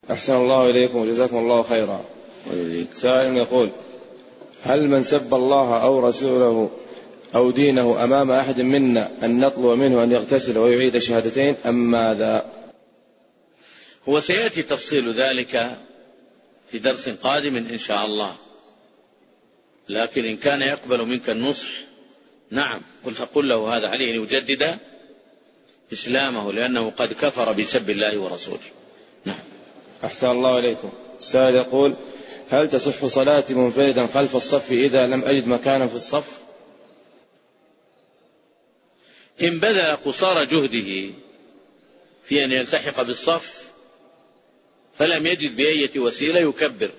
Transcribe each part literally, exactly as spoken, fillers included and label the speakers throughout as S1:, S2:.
S1: أحسن الله إليكم وجزاكم الله خيرا. سائل يقول: هل من سب الله أو رسوله أو دينه أمام أحد منا أن نطلب منه أن يغتسل ويعيد الشهادتين أم ماذا؟
S2: هو سيأتي تفصيل ذلك في درس قادم إن شاء الله، لكن إن كان يقبل منك النصح نعم قلت أقول له هذا عليه أن يجدد إسلامه، لأنه قد كفر بسب الله ورسوله. نعم.
S1: أحسن الله إليكم. سائل يقول: هل تصح صلاتي منفردا خلف الصف إذا لم أجد مكانا في الصف؟
S2: إن بذل قصارى جهده في أن يلتحق بالصف فلم يجد بأية وسيلة يكبر،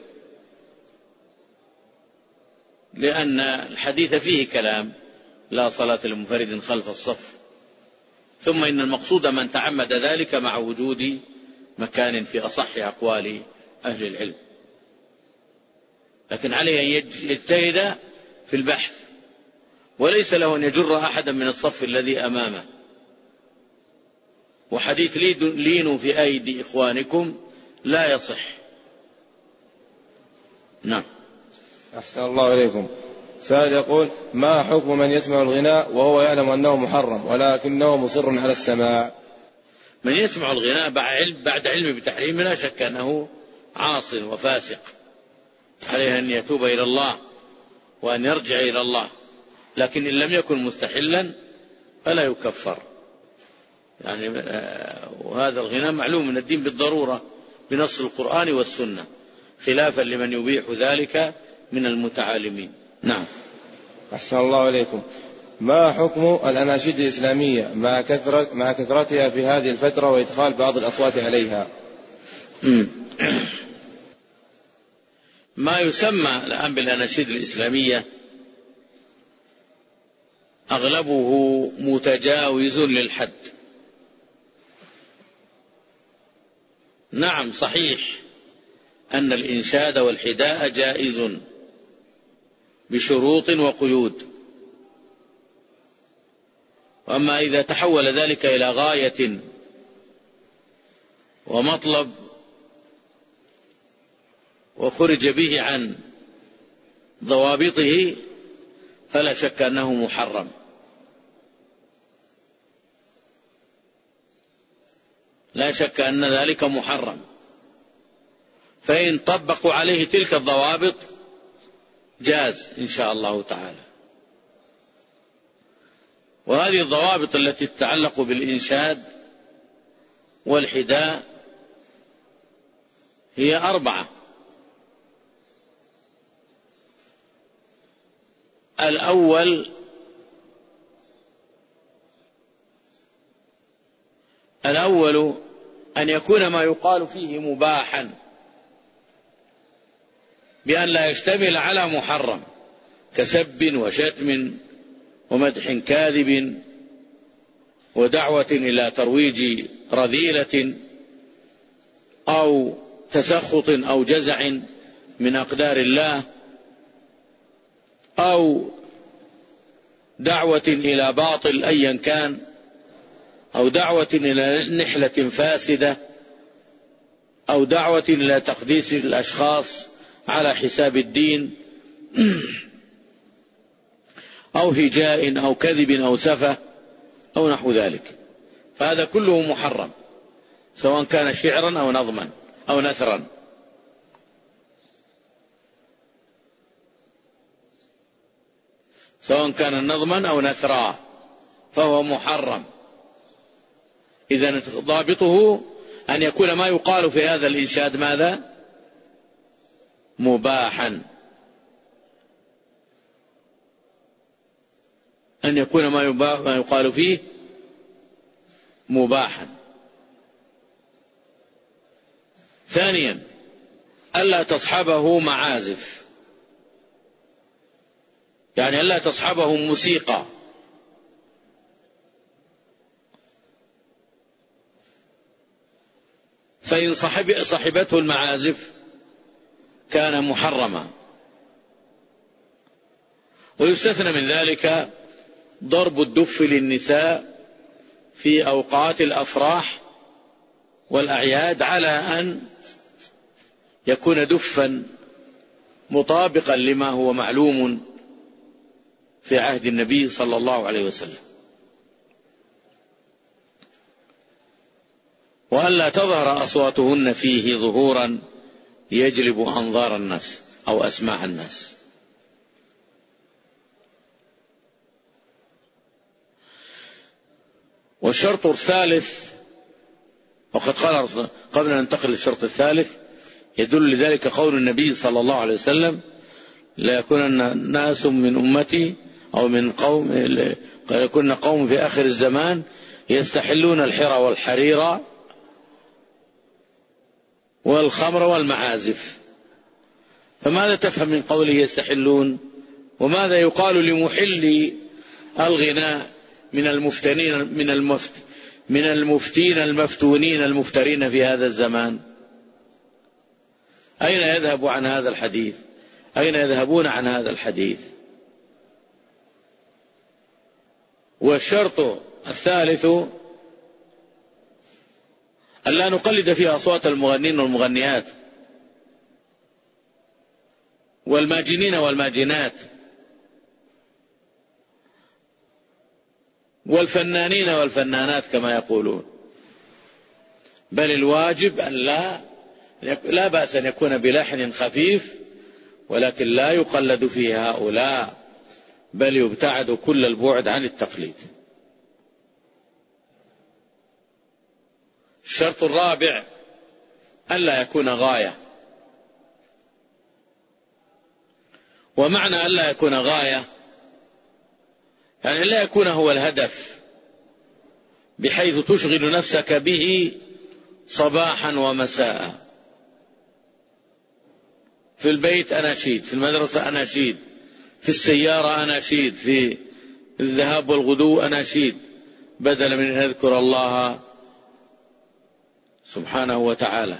S2: لأن الحديث فيه كلام: لا صلاة لمنفرد خلف الصف. ثم إن المقصود من تعمد ذلك مع وجود مكان في أصح أقوال أهل العلم، لكن عليه أن يجتهد في البحث، وليس له أن يجر أحدا من الصف الذي أمامه. وحديث لينوا في أيدي إخوانكم لا يصح. نعم.
S1: أحسن الله إليكم. سائل يقول: ما حكم من يسمع الغناء وهو يعلم أنه محرم ولكنه مصر على السماع؟
S2: من يسمع الغناء بعد علم بتحريمه لا شك أنه عاص وفاسق، عليه أن يتوب إلى الله وأن يرجع إلى الله، لكن إن لم يكن مستحلا فلا يكفر. يعني وهذا الغناء معلوم من الدين بالضرورة بنص القرآن والسنة، خلافا لمن يبيح ذلك من المتعالمين. نعم.
S1: أحسن الله إليكم. ما حكم الأناشيد الإسلامية مع كثرة مع كثرتها في هذه الفترة وإدخال بعض الأصوات عليها؟
S2: ما يسمى الآن بالأناشيد الإسلامية أغلبه متجاوز للحد. نعم صحيح أن الإنشاد والحداء جائز بشروط وقيود، وأما إذا تحول ذلك إلى غاية ومطلب وخرج به عن ضوابطه فلا شك أنه محرم. لا شك أن ذلك محرم، فإن طبقوا عليه تلك الضوابط جاز إن شاء الله تعالى. وهذه الضوابط التي تتعلق بالإنشاد والحداء هي أربعة: الأول الأول أن يكون ما يقال فيه مباحا بأن لا يشتمل على محرم كسب وشتم ومدح كاذب ودعوة إلى ترويج رذيلة أو تسخط أو جزع من أقدار الله أو دعوة إلى باطل أيا كان أو دعوة إلى نحلة فاسدة أو دعوة إلى تقديس الأشخاص على حساب الدين أو هجاء أو كذب أو سفة أو نحو ذلك، فهذا كله محرم سواء كان شعرا أو نظما أو نثرا. سواء كان نظما أو نثرا فهو محرم. إذن ضابطه أن يكون ما يقال في هذا الإنشاد ماذا؟ مباحا. أن يكون ما يقال فيه مباحا. ثانيا ألا تصحبه معازف، يعني ألا تصحبه موسيقى، فإن صحب صحبته المعازف كان محرما. ويستثنى من ذلك ضرب الدف للنساء في أوقات الأفراح والأعياد على أن يكون دفا مطابقا لما هو معلوم في عهد النبي صلى الله عليه وسلم، وألا تظهر أصواتهن فيه ظهورا يجلب أنظار الناس أو أسماع الناس. والشرط الثالث، وقد قال قبل أن ننتقل للشرط الثالث، يدل لذلك قول النبي صلى الله عليه وسلم: لا يكون ناس من أمتي أو من قوم يكون قوم في آخر الزمان يستحلون الحرى والحرير والخمر والمعازف. فماذا تفهم من قوله يستحلون؟ وماذا يقال لمحلي الغناء من المفتنين من المفت من المفتين المفتونين المفترين في هذا الزمان؟ أين يذهب عن هذا الحديث؟ أين يذهبون عن هذا الحديث؟ والشرط الثالث ألا نقلد فيه أصوات المغنين والمغنيات والماجنين والماجنات والفنانين والفنانات كما يقولون، بل الواجب أن لا لا بأس أن يكون بلحن خفيف، ولكن لا يقلد فيه هؤلاء، بل يبتعد كل البعد عن التقليد. الشرط الرابع ألا يكون غاية. ومعنى ألا يكون غاية يعني لا يكون هو الهدف بحيث تشغل نفسك به صباحا ومساء. في البيت أناشيد، في المدرسة أناشيد، في السيارة أناشيد، في الذهاب والغدو أناشيد، بدلا من أن يذكر الله سبحانه وتعالى.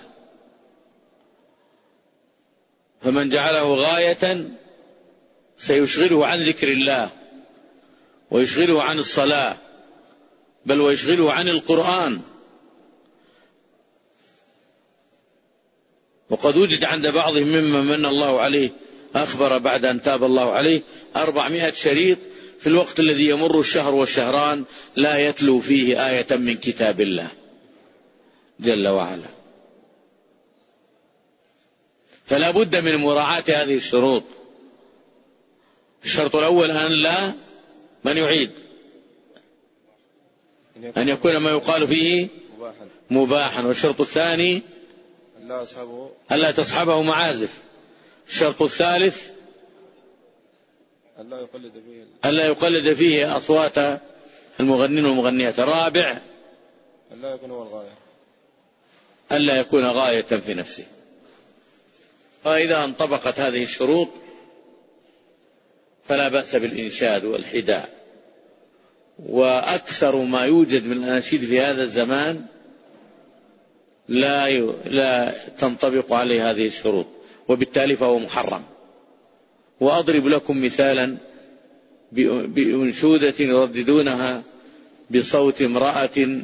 S2: فمن جعله غاية سيشغله عن ذكر الله، ويشغله عن الصلاة، بل ويشغله عن القرآن. وقد وجد عند بعضهم ممن من الله عليه أخبر بعد أن تاب الله عليه أربعمائة شريط في الوقت الذي يمر الشهر والشهران لا يتلو فيه آية من كتاب الله جل وعلا. فلا بد من مراعاة هذه الشروط. الشرط الأول أن لا من يعيد أن يكون ما يقال فيه مباحا. والشرط الثاني ألا تصحبه معازف. الشرط الثالث ألا يقلد فيه أصوات المغنين والمغنيات. الرابع
S1: ألا يكون هو الغاية
S2: ألا يكون غاية في نفسه. فإذا انطبقت هذه الشروط فلا بأس بالإنشاد والحداء. وأكثر ما يوجد من الأناشيد في هذا الزمان لا لا تنطبق عليه هذه الشروط، وبالتالي فهو محرم. وأضرب لكم مثالا بأنشودة يرددونها بصوت امرأة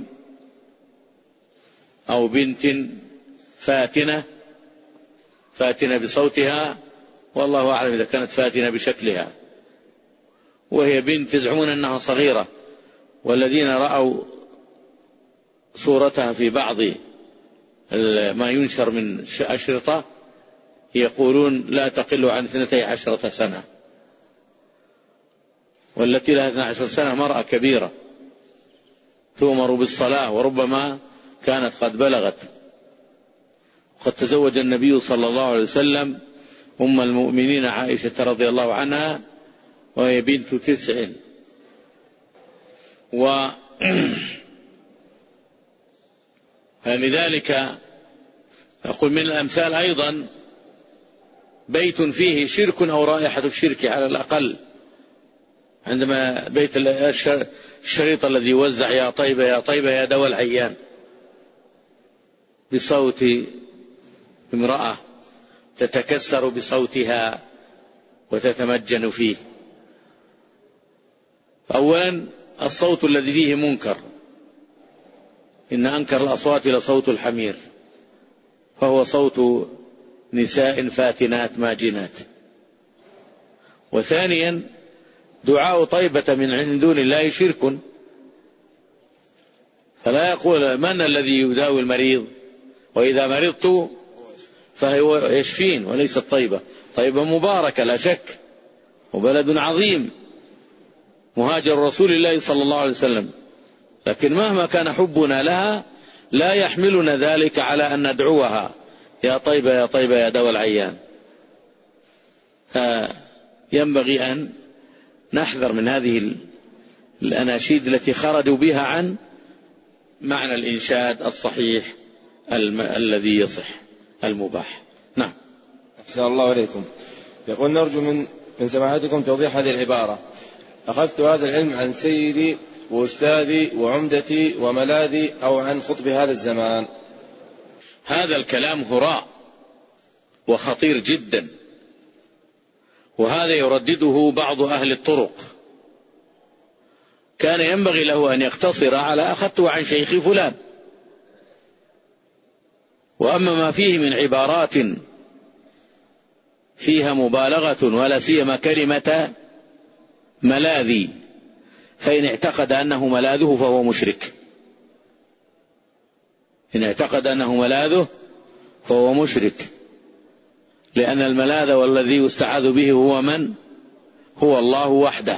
S2: أو بنت فاتنة فاتنة بصوتها، والله أعلم إذا كانت فاتنة بشكلها، وهي بنت يزعمون أنها صغيرة، والذين رأوا صورتها في بعض ما ينشر من أشرطة يقولون لا تقل عن اثنتي عشرة سنة، والتي لها اثنتي عشرة سنة مرأة كبيرة تؤمر بالصلاة، وربما كانت قد بلغت. قد تزوج النبي صلى الله عليه وسلم أم المؤمنين عائشة رضي الله عنها وهي بنت تسع. و لذلك أقول من الأمثال أيضا بيت فيه شرك أو رائحة الشرك على الأقل. عندما بيت الشريط الذي يوزع يا طيبة يا طيبة يا دواء العيان بصوت امرأة تتكسر بصوتها وتتمجن فيه. أولا الصوت الذي فيه منكر، إن أنكر الأصوات لصوت الحمير، فهو صوت نساء فاتنات ماجنات. وثانيا دعاء طيبة من عند دون الله شرك، فلا يقول من الذي يداوي المريض وإذا مرضت فهو يشفين، وليست طيبة. طيبة مباركة لا شك، وبلد عظيم مهاجر رسول الله صلى الله عليه وسلم، لكن مهما كان حبنا لها لا يحملنا ذلك على أن ندعوها يا طيبة يا طيبة يا دواء العيان. ينبغي أن نحذر من هذه الأناشيد التي خرجوا بها عن معنى الإنشاد الصحيح الم... الذي يصح المباح. نعم.
S1: أحسن الله إليكم. يقول نرجو من من سماحتكم توضيح هذه العبارة: أخذت هذا العلم عن سيدي وأستاذي وعمدتي وملاذي، أو عن خطب هذا الزمان.
S2: هذا الكلام هراء وخطير جدا، وهذا يردده بعض أهل الطرق. كان ينبغي له أن يقتصر على أخذته عن شيخ فلان. وأما ما فيه من عبارات فيها مبالغة ولا سيما كلمة ملاذي، فإن اعتقد أنه ملاذه فهو مشرك. إن اعتقد أنه ملاذه فهو مشرك، لأن الملاذ والذي يستعاذ به هو من؟ هو الله وحده.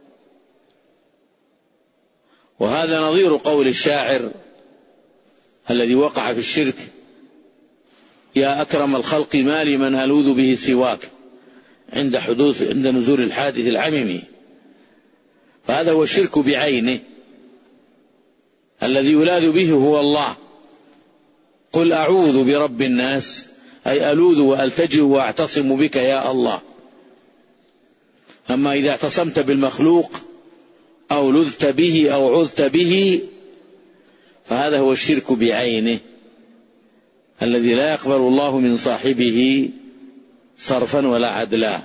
S2: وهذا نظير قول الشاعر الذي وقع في الشرك: يا أكرم الخلق ما لي من ألوذ به سواك عند حدوث عند نزول الحادث العميم. فهذا هو الشرك بعينه، الذي يلاذ به هو الله. قل أعوذ برب الناس، أي ألوذ وألتجئ وأعتصم بك يا الله. أما إذا اعتصمت بالمخلوق أو لذت به أو عذت به فهذا هو الشرك بعينه، الذي لا يقبل الله من صاحبه صرفا ولا عدلا.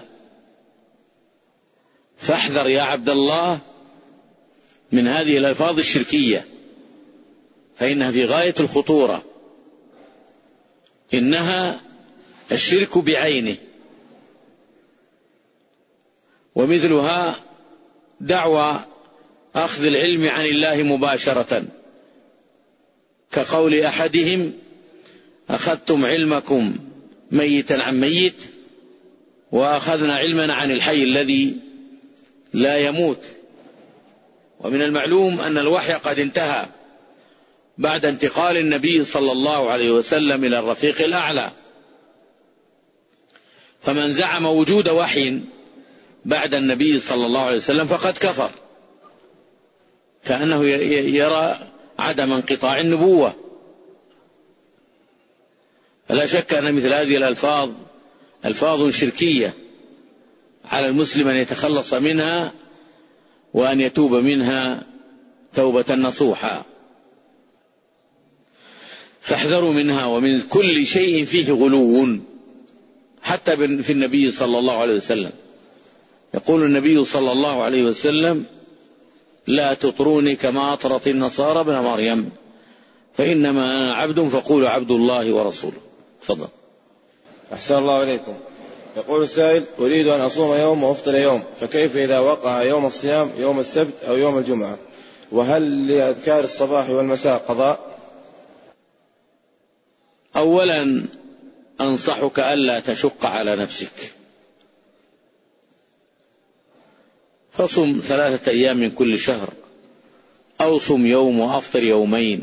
S2: فاحذر يا عبد الله من هذه الألفاظ الشركية، فإنها في غاية الخطورة. إنها الشرك بعينه. ومثلها دعوى أخذ العلم عن الله مباشرة، كقول أحدهم: أخذتم علمكم ميتا عن ميت، وأخذنا علمنا عن الحي الذي لا يموت. ومن المعلوم أن الوحي قد انتهى بعد انتقال النبي صلى الله عليه وسلم إلى الرفيق الأعلى، فمن زعم وجود وحي بعد النبي صلى الله عليه وسلم فقد كفر، كأنه يرى عدم انقطاع النبوة. فلا شك أن مثل هذه الألفاظ ألفاظ شركية، على المسلم أن يتخلص منها وأن يتوب منها توبة نصوحا. فاحذروا منها ومن كل شيء فيه غلو، حتى في النبي صلى الله عليه وسلم. يقول النبي صلى الله عليه وسلم: لا تطروني كما أطرت النصارى ابن مريم، فإنما أنا عبد فقولوا عبد الله ورسوله. تفضل.
S1: أحسن الله إليكم. يقول السائل: أريد أن أصوم يوم وأفطر يوم، فكيف إذا وقع يوم الصيام يوم السبت أو يوم الجمعة؟ وهل لأذكار الصباح والمساء قضاء؟
S2: أولا أنصحك ألا تشق على نفسك، فصم ثلاثة أيام من كل شهر، أو صم يوم وأفطر يومين،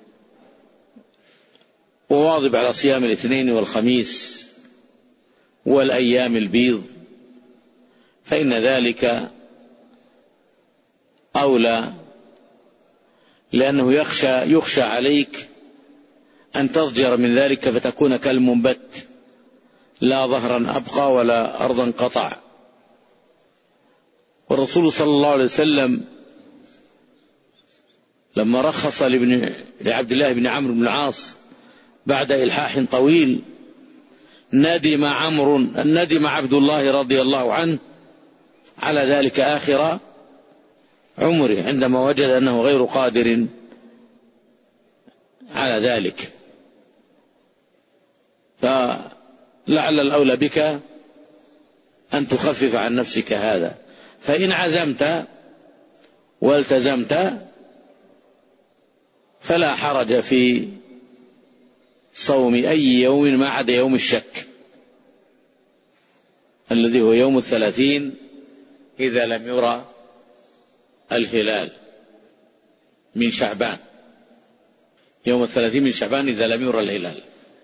S2: وواظب على صيام الاثنين والخميس والأيام البيض، فإن ذلك أولى، لأنه يخشى, يخشى عليك أن تضجر من ذلك فتكون كالمنبت، لا ظهرا أبقى ولا أرضا قطع. والرسول صلى الله عليه وسلم لما رخص لابن لعبد الله بن عمرو بن العاص بعد إلحاح طويل، ندم عمرو ندم عبد الله رضي الله عنه على ذلك آخر عمره، عندما وجد أنه غير قادر على ذلك. فلا لعل الأولى بك أن تخفف عن نفسك هذا. فإن عزمت والتزمت فلا حرج في صوم أي يوم ما عدا يوم الشك الذي هو يوم الثلاثين إذا لم يرى الهلال من شعبان، يوم الثلاثين من شعبان إذا لم يرى الهلال.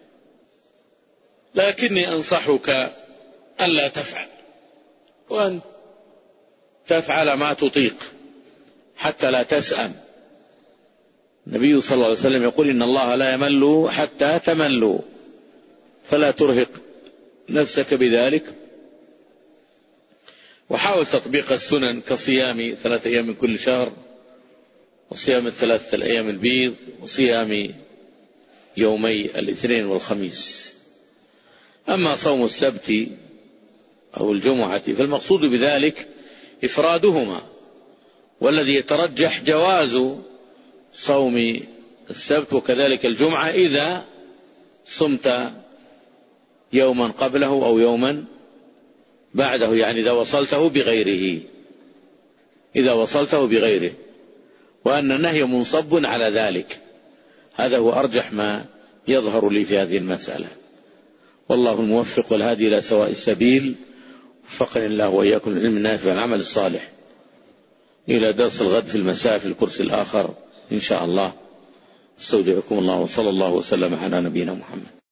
S2: لكني أنصحك ألا تفعل، وأن تفعل ما تطيق حتى لا تسأم. النبي صلى الله عليه وسلم يقول إن الله لا يمل حتى تملوا، فلا ترهق نفسك بذلك. وحاول تطبيق السنن كصيام ثلاثة أيام من كل شهر، وصيام الثلاثة الأيام البيض، وصيام يومي الاثنين والخميس. أما صوم السبت أو الجمعة فالمقصود بذلك إفرادهما، والذي يترجح جواز صوم السبت وكذلك الجمعة إذا صمت يوما قبله أو يوما بعده، يعني إذا وصلته بغيره إذا وصلته بغيره وأن النهي منصب على ذلك. هذا هو أرجح ما يظهر لي في هذه المسألة، والله الموفق والهادي إلى سواء السبيل. وفقني الله وإياكم العلم النافع والعمل الصالح. إلى درس الغد في المساء في الكرسي الآخر إن شاء الله. استودعكم الله وصلى الله وسلم على نبينا محمد.